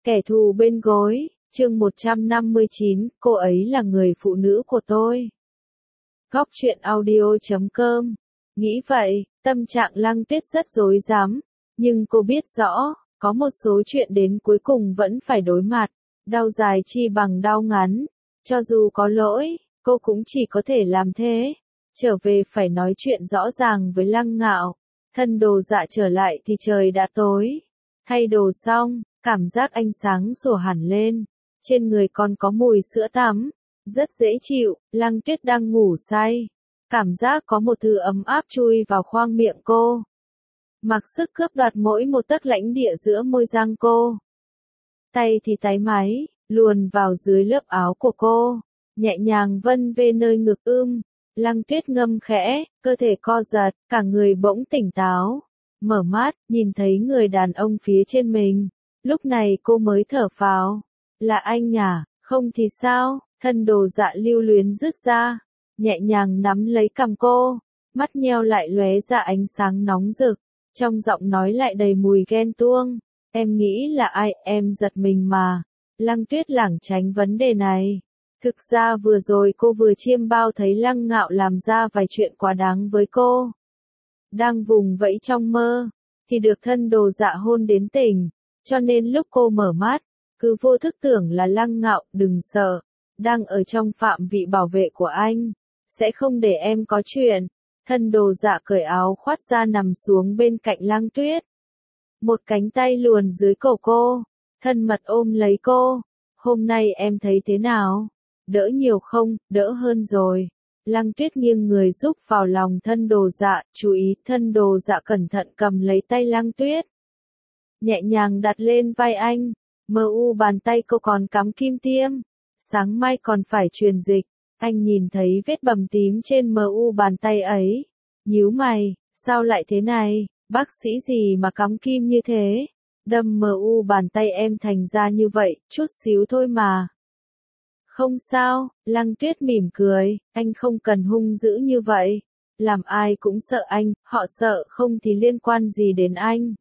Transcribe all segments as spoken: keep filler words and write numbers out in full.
Kẻ thù bên gối, chương một trăm năm mươi chín, cô ấy là người phụ nữ của tôi. Góc truyện audio chấm com. Nghĩ vậy, tâm trạng Lăng Tuyết rất rối rắm, nhưng cô biết rõ, có một số chuyện đến cuối cùng vẫn phải đối mặt, đau dài chi bằng đau ngắn. Cho dù có lỗi, cô cũng chỉ có thể làm thế. Trở về phải nói chuyện rõ ràng với Lăng Ngạo. Thân Đồ Dạ trở lại thì trời đã tối. Thay đồ xong, cảm giác ánh sáng sủa hẳn lên. Trên người còn có mùi sữa tắm. Rất dễ chịu, Lăng Tuyết đang ngủ say. Cảm giác có một thứ ấm áp chui vào khoang miệng cô. Mặc sức cướp đoạt mỗi một tấc lãnh địa giữa môi răng cô. Tay thì táy máy, luồn vào dưới lớp áo của cô. Nhẹ nhàng vân về nơi ngực ưm. Lăng Tuyết ngâm khẽ, cơ thể co giật, cả người bỗng tỉnh táo. Mở mắt, nhìn thấy người đàn ông phía trên mình. Lúc này cô mới thở phào. Là anh à, không thì sao? Thân Đồ Dạ lưu luyến rứt ra. Nhẹ nhàng nắm lấy cằm cô. Mắt nheo lại lóe ra ánh sáng nóng rực. Trong giọng nói lại đầy mùi ghen tuông. Em nghĩ là ai, em giật mình mà. Lăng Tuyết lảng tránh vấn đề này. Thực ra vừa rồi cô vừa chiêm bao thấy Lăng Ngạo làm ra vài chuyện quá đáng với cô. Đang vùng vẫy trong mơ, thì được Thân Đồ Dạ hôn đến tỉnh, cho nên lúc cô mở mắt, cứ vô thức tưởng là Lăng Ngạo, đừng sợ, đang ở trong phạm vị bảo vệ của anh, sẽ không để em có chuyện. Thân Đồ Dạ cởi áo khoác ra nằm xuống bên cạnh Lăng Tuyết. Một cánh tay luồn dưới cổ cô, thân mật ôm lấy cô. Hôm nay em thấy thế nào? Đỡ nhiều không? Đỡ hơn rồi. Lăng Tuyết nghiêng người giúp vào lòng Thân Đồ Dạ, chú ý. Thân Đồ Dạ cẩn thận cầm lấy tay Lăng Tuyết. Nhẹ nhàng đặt lên vai anh. Mờ u bàn tay cô còn cắm kim tiêm. Sáng mai còn phải truyền dịch. Anh nhìn thấy vết bầm tím trên mờ u bàn tay ấy. Nhíu mày, sao lại thế này? Bác sĩ gì mà cắm kim như thế? Đâm mờ u bàn tay em thành ra như vậy, chút xíu thôi mà. Không sao, Lăng Tuyết mỉm cười, anh không cần hung dữ như vậy. Làm ai cũng sợ anh, họ sợ không thì liên quan gì đến anh.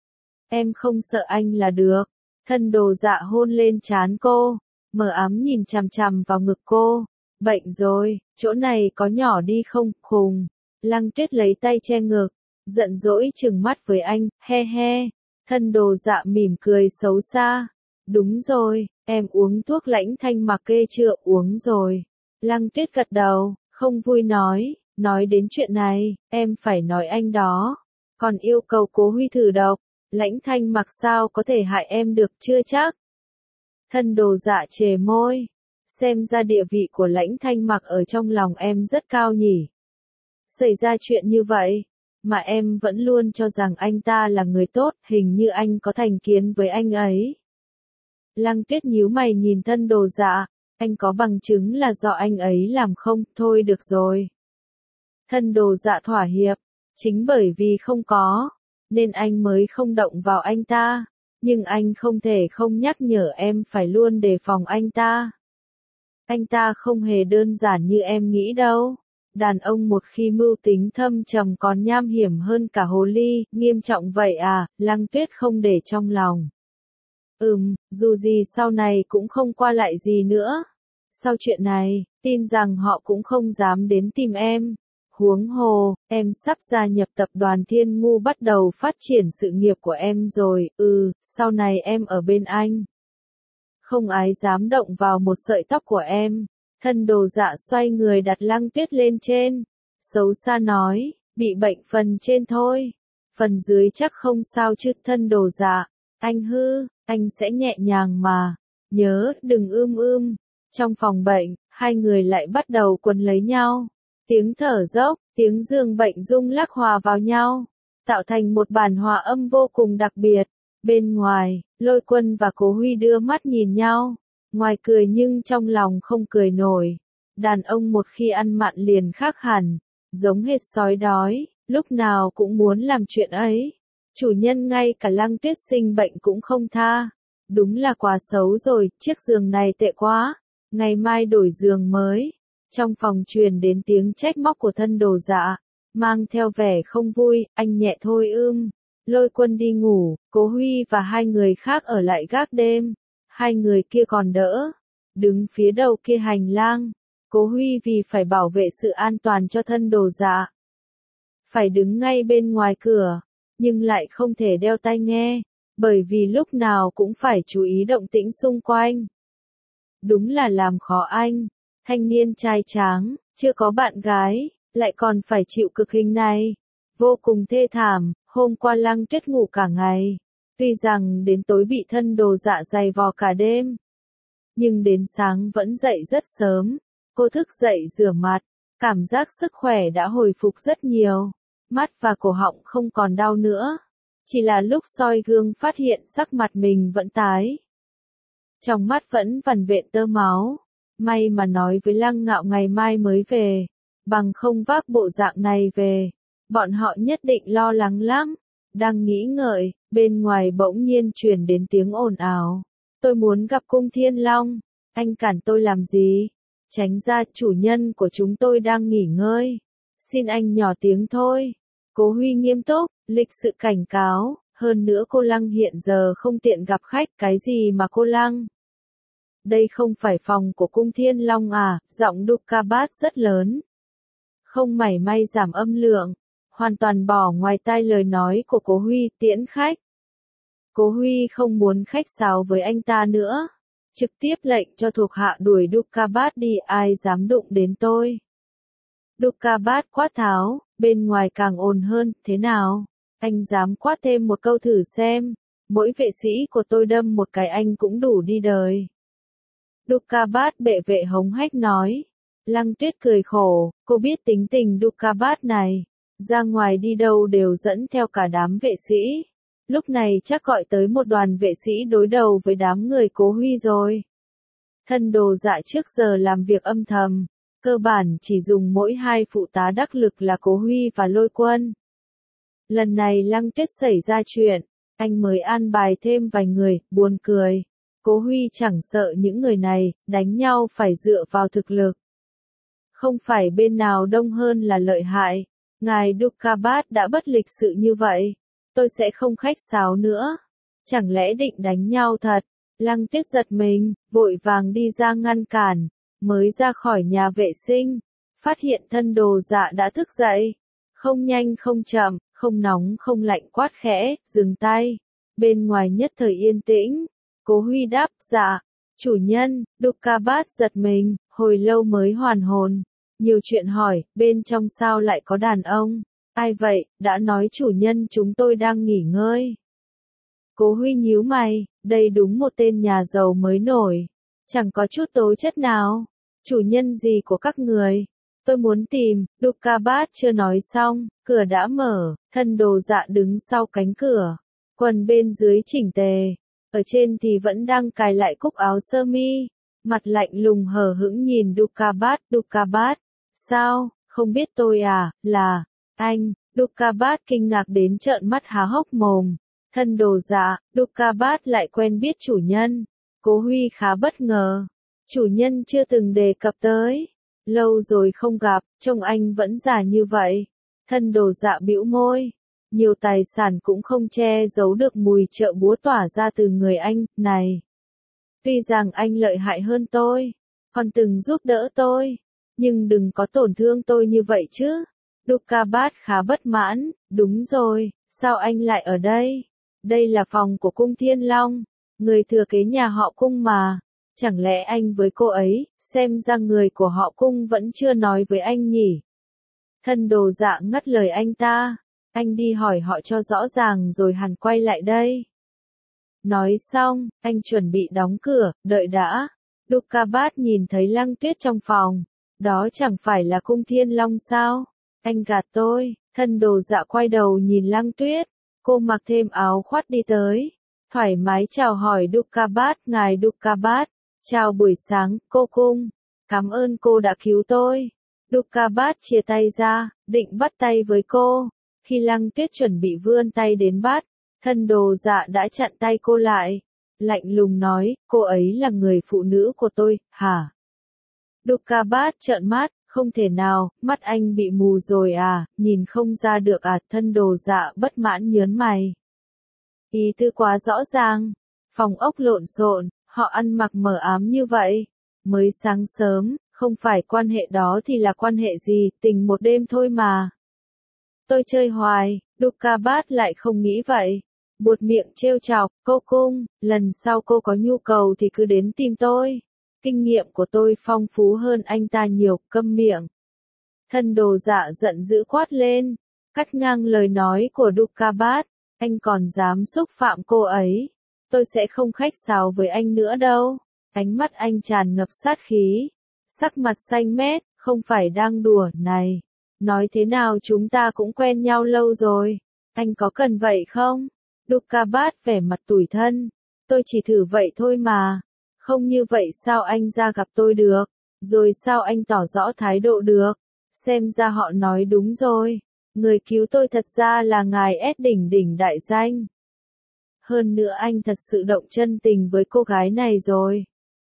Em không sợ anh là được. Thân Đồ Dạ hôn lên trán cô, mờ ám nhìn chằm chằm vào ngực cô. Bệnh rồi, chỗ này có nhỏ đi không, khùng. Lăng Tuyết lấy tay che ngực, giận dỗi trừng mắt với anh, he he. Thân Đồ Dạ mỉm cười xấu xa. Đúng rồi, em uống thuốc lãnh thanh mặc kê chưa? Uống rồi. Lăng Tuyết gật đầu, không vui nói, nói đến chuyện này, em phải nói anh đó. Còn yêu cầu Cố Huy thử độc, lãnh thanh mặc sao có thể hại em được chưa chắc. Thân Đồ Dạ chề môi, xem ra địa vị của lãnh thanh mặc ở trong lòng em rất cao nhỉ. Xảy ra chuyện như vậy, mà em vẫn luôn cho rằng anh ta là người tốt, hình như anh có thành kiến với anh ấy. Lăng Tuyết nhíu mày nhìn Thân Đồ Dạ, anh có bằng chứng là do anh ấy làm không? Thôi được rồi. Thân Đồ Dạ thỏa hiệp, chính bởi vì không có, nên anh mới không động vào anh ta, nhưng anh không thể không nhắc nhở em phải luôn đề phòng anh ta. Anh ta không hề đơn giản như em nghĩ đâu. Đàn ông một khi mưu tính thâm trầm còn nham hiểm hơn cả hồ ly, nghiêm trọng vậy à? Lăng Tuyết không để trong lòng. Ừm, dù gì sau này cũng không qua lại gì nữa. Sau chuyện này, tin rằng họ cũng không dám đến tìm em. Huống hồ, em sắp gia nhập tập đoàn Thiên Ngu bắt đầu phát triển sự nghiệp của em rồi, ừ, sau này em ở bên anh. Không ai dám động vào một sợi tóc của em. Thân Đồ Dạ xoay người đặt Lăng Tuyết lên trên. Xấu xa nói, bị bệnh phần trên thôi. Phần dưới chắc không sao chứ. Thân Đồ Dạ, anh hư, anh sẽ nhẹ nhàng mà. Nhớ, đừng ưm ưm. Trong phòng bệnh, hai người lại bắt đầu quấn lấy nhau. Tiếng thở dốc, tiếng giường bệnh rung lắc hòa vào nhau, tạo thành một bản hòa âm vô cùng đặc biệt. Bên ngoài, Lôi Quân và Cố Huy đưa mắt nhìn nhau. Ngoài cười nhưng trong lòng không cười nổi. Đàn ông một khi ăn mặn liền khác hẳn, giống hệt sói đói, lúc nào cũng muốn làm chuyện ấy. Chủ nhân ngay cả Lăng Tuyết sinh bệnh cũng không tha. Đúng là quá xấu rồi, chiếc giường này tệ quá. Ngày mai đổi giường mới. Trong phòng truyền đến tiếng trách móc của Thân Đồ Dạ, mang theo vẻ không vui, anh nhẹ thôi ưm. Lôi Quân đi ngủ, Cố Huy và hai người khác ở lại gác đêm. Hai người kia còn đỡ. Đứng phía đầu kia hành lang. Cố Huy vì phải bảo vệ sự an toàn cho thân Đồ Dạ. Phải đứng ngay bên ngoài cửa, nhưng lại không thể đeo tai nghe, bởi vì lúc nào cũng phải chú ý động tĩnh xung quanh. Đúng là làm khó anh, thanh niên trai tráng, chưa có bạn gái, lại còn phải chịu cực hình này. Vô cùng thê thảm, hôm qua Lăng Tuyết ngủ cả ngày. Tuy rằng đến tối bị thân Đồ Dạ giày vò cả đêm, nhưng đến sáng vẫn dậy rất sớm. Cô thức dậy rửa mặt, cảm giác sức khỏe đã hồi phục rất nhiều. Mắt và cổ họng không còn đau nữa. Chỉ là lúc soi gương phát hiện sắc mặt mình vẫn tái. Trong mắt vẫn vằn vện tơ máu. May mà nói với Lăng Ngạo ngày mai mới về. Bằng không vác bộ dạng này về, bọn họ nhất định lo lắng lắm. Đang nghĩ ngợi, bên ngoài bỗng nhiên truyền đến tiếng ồn ào. Tôi muốn gặp Cung Thiên Long. Anh cản tôi làm gì? Tránh ra, chủ nhân của chúng tôi đang nghỉ ngơi. Xin anh nhỏ tiếng thôi. Cố Huy nghiêm túc, lịch sự cảnh cáo. Hơn nữa cô Lăng hiện giờ không tiện gặp khách, cái gì mà cô Lăng? Đây không phải phòng của Cung Thiên Long à? Giọng Dukabat rất lớn. Không mảy may giảm âm lượng. Hoàn toàn bỏ ngoài tai lời nói của Cố Huy, tiễn khách. Cố Huy không muốn khách sáo với anh ta nữa. Trực tiếp lệnh cho thuộc hạ đuổi Dukabat đi, ai dám đụng đến tôi. Dukabat quát tháo, bên ngoài càng ồn hơn, thế nào? Anh dám quát thêm một câu thử xem. Mỗi vệ sĩ của tôi đâm một cái anh cũng đủ đi đời. Dukabat bệ vệ hống hách nói. Lăng Tuyết cười khổ, cô biết tính tình Dukabat này. Ra ngoài đi đâu đều dẫn theo cả đám vệ sĩ. Lúc này chắc gọi tới một đoàn vệ sĩ đối đầu với đám người Cố Huy rồi. Thân Đồ Dạ trước giờ làm việc âm thầm, cơ bản chỉ dùng mỗi hai phụ tá đắc lực là Cố Huy và Lôi Quân. Lần này Lăng Tuyết xảy ra chuyện, anh mới an bài thêm vài người, buồn cười. Cố Huy chẳng sợ những người này, đánh nhau phải dựa vào thực lực. Không phải bên nào đông hơn là lợi hại. Ngài Dukabat đã bất lịch sự như vậy. Tôi sẽ không khách sáo nữa. Chẳng lẽ định đánh nhau thật? Lăng Tuyết giật mình, vội vàng đi ra ngăn cản. Mới ra khỏi nhà vệ sinh, phát hiện thân Đồ Dạ đã thức dậy. Không nhanh không chậm, không nóng không lạnh quát khẽ, dừng tay. Bên ngoài nhất thời yên tĩnh. Cố Huy đáp, dạ. Chủ nhân, Dukabat giật mình, hồi lâu mới hoàn hồn. Nhiều chuyện hỏi, bên trong sao lại có đàn ông? Ai vậy, đã nói chủ nhân chúng tôi đang nghỉ ngơi. Cố Huy nhíu mày, đây đúng một tên nhà giàu mới nổi. Chẳng có chút tố chất nào. Chủ nhân gì của các người? Tôi muốn tìm, Dukabat chưa nói xong, cửa đã mở, thân Đồ Dạ đứng sau cánh cửa. Quần bên dưới chỉnh tề, ở trên thì vẫn đang cài lại cúc áo sơ mi. Mặt lạnh lùng hờ hững nhìn Dukabat, Dukabat. Sao, không biết tôi à, là, anh, Dukabat kinh ngạc đến trợn mắt há hốc mồm. Thân Đồ Dạ, Dukabat lại quen biết chủ nhân. Cố Huy khá bất ngờ. Chủ nhân chưa từng đề cập tới. Lâu rồi không gặp, trông anh vẫn già như vậy. Thân Đồ Dạ bĩu môi. Nhiều tài sản cũng không che giấu được mùi trợ búa tỏa ra từ người anh, này. Tuy rằng anh lợi hại hơn tôi, còn từng giúp đỡ tôi, nhưng đừng có tổn thương tôi như vậy chứ. Dukabat khá bất mãn, đúng rồi, sao anh lại ở đây? Đây là phòng của Cung Thiên Long, người thừa kế nhà họ Cung mà. Chẳng lẽ anh với cô ấy, xem ra người của họ Cung vẫn chưa nói với anh nhỉ? Thân Đồ Dạ ngắt lời anh ta, anh đi hỏi họ cho rõ ràng rồi hẳn quay lại đây. Nói xong, anh chuẩn bị đóng cửa, đợi đã. Dukabat nhìn thấy Lăng Tuyết trong phòng, đó chẳng phải là Cung Thiên Long sao? Anh gạt tôi. Thân Đồ Dạ quay đầu nhìn Lăng Tuyết, cô mặc thêm áo khoác đi tới, thoải mái chào hỏi Dukabat, ngài Dukabat. Chào buổi sáng, cô Cung. Cảm ơn cô đã cứu tôi. Dukabat chia tay ra, định bắt tay với cô. Khi Lăng Tuyết chuẩn bị vươn tay đến bắt, thân Đồ Dạ đã chặn tay cô lại. Lạnh lùng nói, cô ấy là người phụ nữ của tôi, hả? Dukabat trợn mắt, Không thể nào, mắt anh bị mù rồi à, nhìn không ra được à, Thân Đồ Dạ bất mãn nhớn mày. Ý tư quá rõ ràng, phòng ốc lộn xộn, họ ăn mặc mờ ám như vậy. Mới sáng sớm, không phải quan hệ đó thì là quan hệ gì, tình một đêm thôi mà. Tôi chơi hoài, Dukabat lại không nghĩ vậy. Buột miệng trêu chọc, cô cung, lần sau cô có nhu cầu thì cứ đến tìm tôi. Kinh nghiệm của tôi phong phú hơn anh ta nhiều, câm miệng. Thân Đồ Dạ giận dữ quát lên, cắt ngang lời nói của Dukabat, anh còn dám xúc phạm cô ấy. Tôi sẽ không khách sáo với anh nữa đâu. Ánh mắt anh tràn ngập sát khí, sắc mặt xanh mét, không phải đang đùa, này. Nói thế nào chúng ta cũng quen nhau lâu rồi, anh có cần vậy không? Dukabat vẻ mặt tủi thân, tôi chỉ thử vậy thôi mà, không như vậy sao anh ra gặp tôi được, rồi sao anh tỏ rõ thái độ được, xem ra họ nói đúng rồi, người cứu tôi thật ra là ngài S đỉnh đỉnh đại danh. Hơn nữa anh thật sự động chân tình với cô gái này rồi.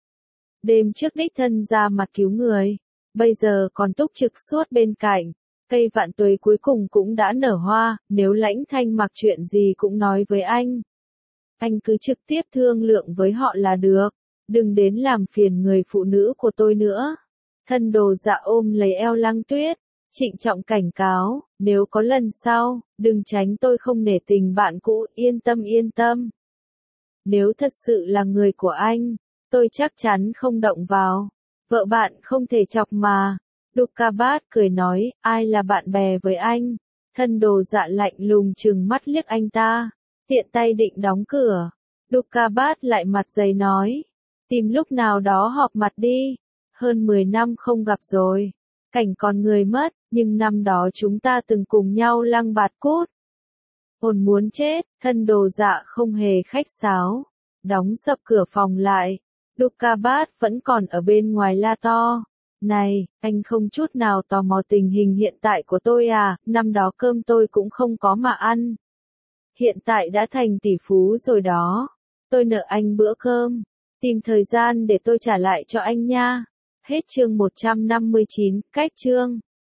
Đêm trước đích thân ra mặt cứu người, bây giờ còn túc trực suốt bên cạnh. Cây vạn tuế cuối cùng cũng đã nở hoa, nếu Lãnh Thanh mặc chuyện gì cũng nói với anh. Anh cứ trực tiếp thương lượng với họ là được, đừng đến làm phiền người phụ nữ của tôi nữa. Thân Đồ Dạ ôm lấy eo Lăng Tuyết, trịnh trọng cảnh cáo, nếu có lần sau, đừng tránh tôi không nể tình bạn cũ, yên tâm yên tâm. Nếu thật sự là người của anh, tôi chắc chắn không động vào. Vợ bạn không thể chọc mà. Dukabat cười nói, ai là bạn bè với anh? Thân Đồ Dạ lạnh lùng trừng mắt liếc anh ta, tiện tay định đóng cửa. Dukabat lại mặt dày nói, tìm lúc nào đó họp mặt đi, hơn mười năm không gặp rồi, cảnh còn người mất, nhưng năm đó chúng ta từng cùng nhau lăng bạt cút. Hồn muốn chết, Thân Đồ Dạ không hề khách sáo, đóng sập cửa phòng lại. Dukabat vẫn còn ở bên ngoài la to. Này, anh không chút nào tò mò tình hình hiện tại của tôi à, năm đó cơm tôi cũng không có mà ăn. Hiện tại đã thành tỷ phú rồi đó. Tôi nợ anh bữa cơm. Tìm thời gian để tôi trả lại cho anh nha. Hết chương một trăm năm mươi chín, cách chương.